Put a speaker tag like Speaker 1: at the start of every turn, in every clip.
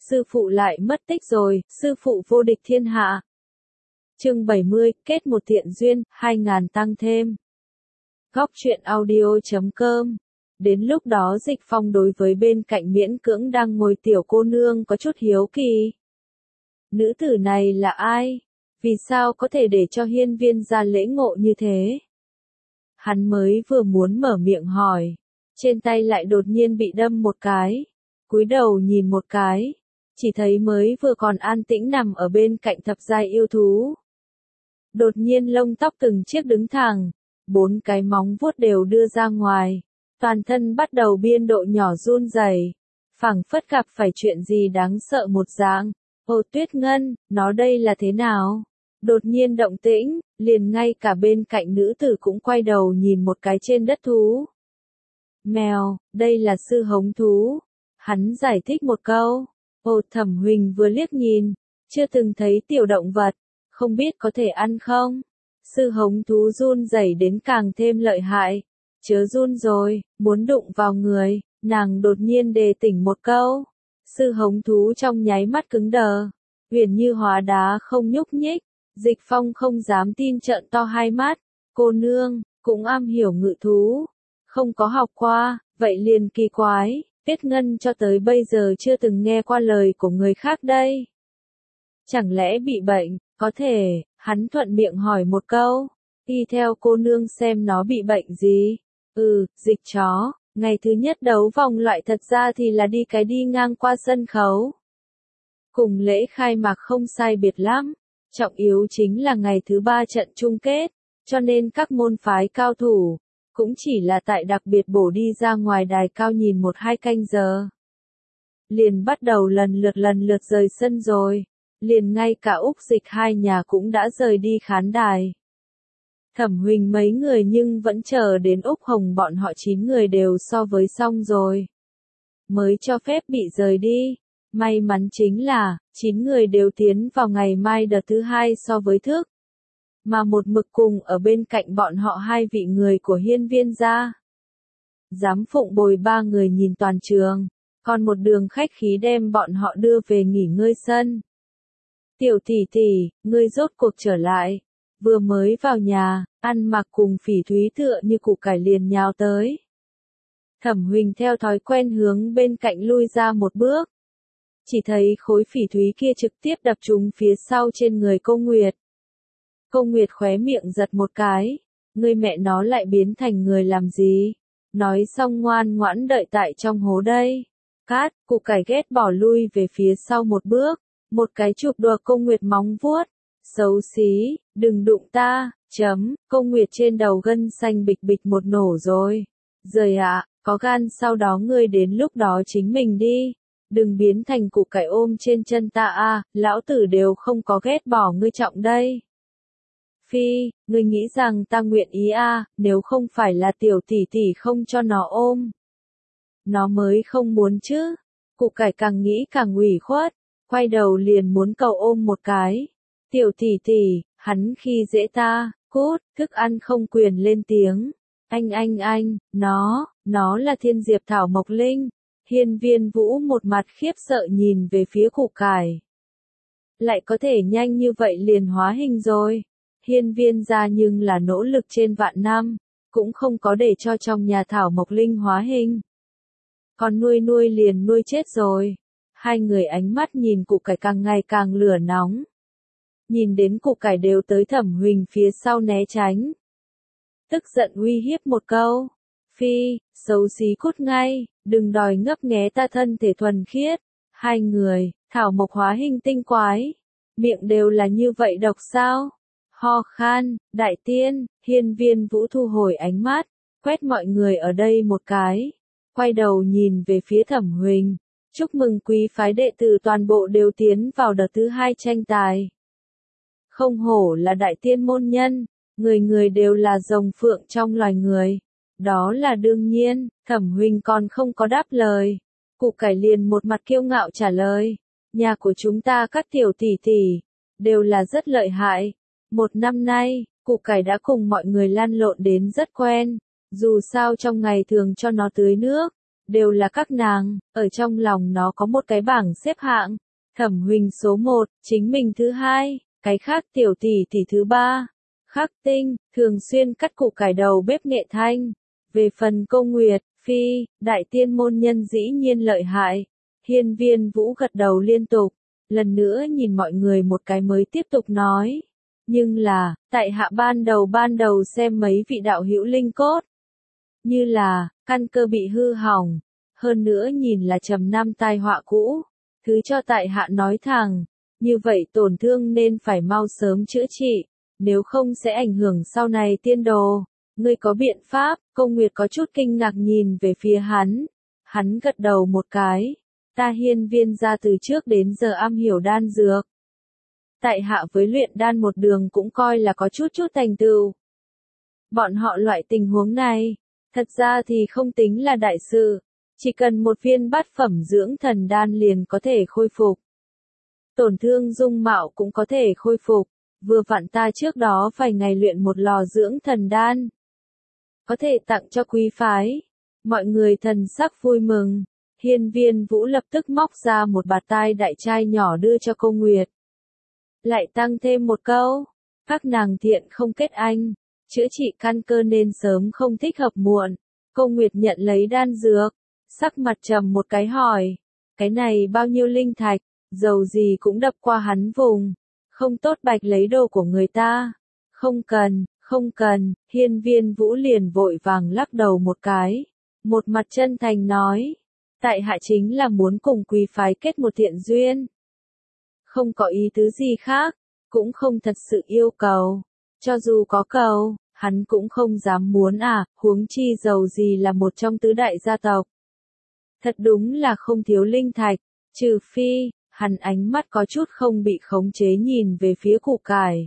Speaker 1: sư phụ lại mất tích rồi, sư phụ vô địch thiên hạ. Chương 70, kết một thiện duyên, 2000 tăng thêm. Góc truyện audio.com. Đến lúc đó Dịch Phong đối với bên cạnh miễn cưỡng đang ngồi tiểu cô nương có chút hiếu kỳ. Nữ tử này là ai? Vì sao có thể để cho hiên viên ra lễ ngộ như thế? Hắn mới vừa muốn mở miệng hỏi, trên tay lại đột nhiên bị đâm một cái. Cúi đầu nhìn một cái, chỉ thấy mới vừa còn an tĩnh nằm ở bên cạnh thập giai yêu thú. Đột nhiên lông tóc từng chiếc đứng thẳng, 4 cái móng vuốt đều đưa ra ngoài, toàn thân bắt đầu biên độ nhỏ run rẩy, phảng phất gặp phải chuyện gì đáng sợ một dạng. Ô Tuyết Ngân, nó đây là thế nào? Đột nhiên động tĩnh, liền ngay cả bên cạnh nữ tử cũng quay đầu nhìn một cái trên đất thú. Mèo, đây là sư hống thú. Hắn giải thích một câu. Ô Thẩm Huỳnh vừa liếc nhìn, chưa từng thấy tiểu động vật, không biết có thể ăn không? Sư hống thú run rẩy đến càng thêm lợi hại. Chớ run rồi, muốn đụng vào người, nàng đột nhiên đề tỉnh một câu. Sư hống thú trong nháy mắt cứng đờ, huyền như hóa đá không nhúc nhích. Dịch Phong không dám tin trợn to hai mắt. Cô nương, cũng am hiểu ngự thú. Không có học qua, vậy liền kỳ quái. Tuyết Ngân cho tới bây giờ chưa từng nghe qua lời của người khác đây. Chẳng lẽ bị bệnh? Có thể, hắn thuận miệng hỏi một câu. Y theo cô nương xem nó bị bệnh gì? Dịch chó. Ngày thứ nhất đấu vòng loại thật ra thì là đi ngang qua sân khấu. Cùng lễ khai mạc không sai biệt lắm. Trọng yếu chính là ngày thứ 3 trận chung kết, cho nên các môn phái cao thủ, cũng chỉ là tại đặc biệt bổ đi ra ngoài đài cao nhìn 1-2 canh giờ. Liền bắt đầu lần lượt rời sân rồi, liền ngay cả Úc Dịch hai nhà cũng đã rời đi khán đài. Thẩm Huỳnh mấy người nhưng vẫn chờ đến Úc Hồng bọn họ 9 người đều so với xong rồi. Mới cho phép bị rời đi. May mắn chính là, 9 người đều tiến vào ngày mai đợt thứ 2 so với thức. Mà một mực cùng ở bên cạnh bọn họ 2 vị người của hiên viên gia. Giám phụng bồi 3 người nhìn toàn trường, còn một đường khách khí đem bọn họ đưa về nghỉ ngơi sân. Tiểu tỷ tỷ, ngươi rốt cuộc trở lại. Vừa mới vào nhà, ăn mặc cùng Phỉ Thúy tựa như củ cải liền nhào tới. Thẩm Huỳnh theo thói quen hướng bên cạnh lui ra một bước. Chỉ thấy khối phỉ thúy kia trực tiếp đập trúng phía sau trên người cô Nguyệt. Cô Nguyệt khóe miệng giật một cái. Ngươi mẹ nó lại biến thành người làm gì? Nói xong ngoan ngoãn đợi tại trong hố đây. Cát, củ cải ghét bỏ lui về phía sau một bước. Một cái chụp đùa cô Nguyệt móng vuốt. Xấu xí, đừng đụng ta, cô Nguyệt trên đầu gân xanh bịch bịch một nổ rồi. Rời ạ, có gan sau đó ngươi đến lúc đó chính mình đi. Đừng biến thành củ cải ôm trên chân ta a, lão tử đều không có ghét bỏ ngươi trọng đây. Phi, ngươi nghĩ rằng ta nguyện ý a, nếu không phải là tiểu tỷ tỷ không cho nó ôm. Nó mới không muốn chứ. Củ cải càng nghĩ càng ủy khuất, quay đầu liền muốn cầu ôm một cái. Tiểu tỷ tỷ, hắn khi dễ ta, cút, thức ăn không quyền lên tiếng. Anh, nó là Thiên Diệp Thảo Mộc Linh. Hiên viên Vũ một mặt khiếp sợ nhìn về phía củ cải. Lại có thể nhanh như vậy liền hóa hình rồi. Hiên viên gia nhưng là nỗ lực trên vạn năm, cũng không có để cho trong nhà Thảo Mộc Linh hóa hình. Còn nuôi liền nuôi chết rồi. Hai người ánh mắt nhìn củ cải càng ngày càng lửa nóng. Nhìn đến củ cải đều tới Thẩm Huỳnh phía sau né tránh. Tức giận uy hiếp một câu. Phi, xấu xí cút ngay, đừng đòi ngấp nghé ta thân thể thuần khiết. Hai người, thảo mộc hóa hình tinh quái. Miệng đều là như vậy độc sao? Ho khan, đại tiên, hiên viên Vũ thu hồi ánh mắt, quét mọi người ở đây một cái. Quay đầu nhìn về phía Thẩm Huỳnh. Chúc mừng quý phái đệ tử toàn bộ đều tiến vào đợt thứ 2 tranh tài. Không hổ là đại tiên môn nhân, người đều là rồng phượng trong loài người. Đó là đương nhiên, Thẩm Huỳnh còn không có đáp lời. Củ cải liền một mặt kiêu ngạo trả lời. Nhà của chúng ta các tiểu tỷ tỷ, đều là rất lợi hại. Một năm nay, củ cải đã cùng mọi người lăn lộn đến rất quen. Dù sao trong ngày thường cho nó tưới nước, đều là các nàng, ở trong lòng nó có một cái bảng xếp hạng. Thẩm Huỳnh số 1, chính mình thứ 2, cái khác tiểu tỷ tỷ thứ 3. Khắc Tinh, thường xuyên cắt củ cải đầu bếp Nghệ Thanh. Về phần Cô Nguyệt, Phi, đại tiên môn nhân dĩ nhiên lợi hại. Hiên Viên Vũ gật đầu liên tục, lần nữa nhìn mọi người một cái mới tiếp tục nói. Nhưng là, tại hạ ban đầu xem mấy vị đạo hữu linh cốt. Như là, căn cơ bị hư hỏng, hơn nữa nhìn là trầm năm tai họa cũ. Thứ cho tại hạ nói thẳng, như vậy tổn thương nên phải mau sớm chữa trị, nếu không sẽ ảnh hưởng sau này tiên đồ. Ngươi có biện pháp? Cô Nguyệt có chút kinh ngạc nhìn về phía hắn. Hắn gật đầu một cái. Ta Hiên Viên gia từ trước đến giờ am hiểu đan dược. Tại hạ với luyện đan một đường cũng coi là có chút thành tựu. Bọn họ loại tình huống này, thật ra thì không tính là đại sự. Chỉ cần một viên bát phẩm dưỡng thần đan liền có thể khôi phục. Tổn thương dung mạo cũng có thể khôi phục. Vừa vặn ta trước đó vài ngày luyện một lò dưỡng thần đan. Có thể tặng cho quý phái. Mọi người thần sắc vui mừng. Hiên Viên Vũ lập tức móc ra một bạt tai đại trai nhỏ đưa cho Cô Nguyệt. Lại tăng thêm một câu. Các nàng thiện không kết anh. Chữa trị căn cơ nên sớm không thích hợp muộn. Cô Nguyệt nhận lấy đan dược. Sắc mặt trầm một cái hỏi. Cái này bao nhiêu linh thạch, dầu gì cũng đập qua hắn vùng. Không tốt bạch lấy đồ của người ta. Không cần, Hiên Viên Vũ liền vội vàng lắc đầu một cái. Một mặt chân thành nói. Tại hạ chính là muốn cùng quý phái kết một thiện duyên. Không có ý tứ gì khác, cũng không thật sự yêu cầu. Cho dù có cầu, hắn cũng không dám muốn huống chi dầu gì là một trong tứ đại gia tộc. Thật đúng là không thiếu linh thạch, trừ phi, hắn ánh mắt có chút không bị khống chế nhìn về phía củ cải.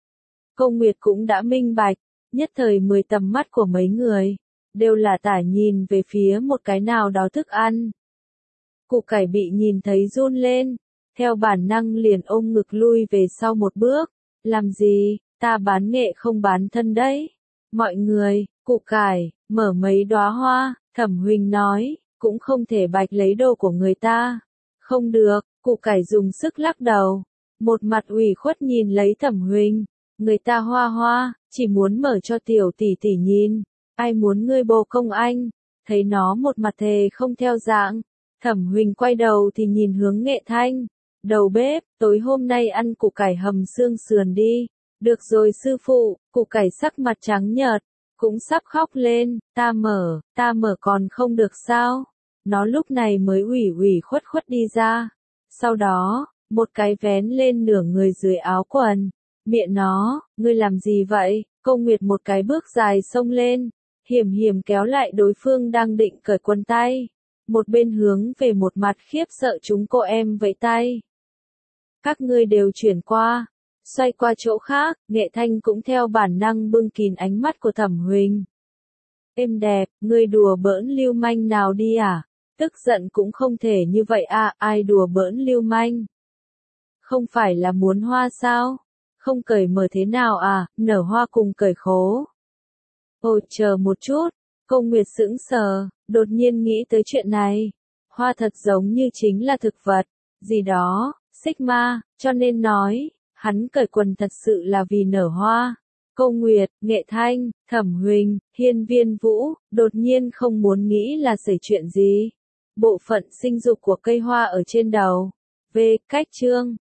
Speaker 1: Cô Nguyệt cũng đã minh bạch, nhất thời 10 tầm mắt của mấy người, đều là tả nhìn về phía một cái nào đó thức ăn. Củ cải bị nhìn thấy run lên, theo bản năng liền ôm ngực lui về sau một bước. Làm gì, ta bán nghệ không bán thân đấy. Mọi người, củ cải, mở mấy đóa hoa, Thẩm Huỳnh nói, cũng không thể bạch lấy đồ của người ta. Không được, củ cải dùng sức lắc đầu. Một mặt ủy khuất nhìn lấy Thẩm Huỳnh. Người ta hoa, chỉ muốn mở cho tiểu tỷ tỷ nhìn. Ai muốn ngươi bồ công anh. Thấy nó một mặt thề không theo dạng. Thẩm Huỳnh quay đầu thì nhìn hướng Nghệ Thanh. Đầu bếp, tối hôm nay ăn củ cải hầm xương sườn đi. Được rồi sư phụ, củ cải sắc mặt trắng nhợt, cũng sắp khóc lên. Ta mở còn không được sao? Nó lúc này mới ủy khuất đi ra. Sau đó, một cái vén lên nửa người dưới áo quần. Miệng nó, ngươi làm gì vậy? Cô Nguyệt một cái bước dài xông lên, hiểm kéo lại đối phương đang định cởi quần tay. Một bên hướng về một mặt khiếp sợ chúng cô em vẫy tay. Các ngươi đều chuyển qua, xoay qua chỗ khác, Nghệ Thanh cũng theo bản năng bưng kín ánh mắt của Thẩm Huỳnh. Êm đẹp, ngươi đùa bỡn lưu manh nào đi à? Tức giận cũng không thể như vậy ai đùa bỡn lưu manh? Không phải là muốn hoa sao? Không cởi mở thế nào nở hoa cùng cởi khố. Ôi chờ một chút, Cô Nguyệt sững sờ, đột nhiên nghĩ tới chuyện này. Hoa thật giống như chính là thực vật, gì đó, Sigma, cho nên nói, hắn cởi quần thật sự là vì nở hoa. Cô Nguyệt, Nghệ Thanh, Thẩm Huỳnh, Hiên Viên Vũ, đột nhiên không muốn nghĩ là xảy chuyện gì. Bộ phận sinh dục của cây hoa ở trên đầu. Cách chương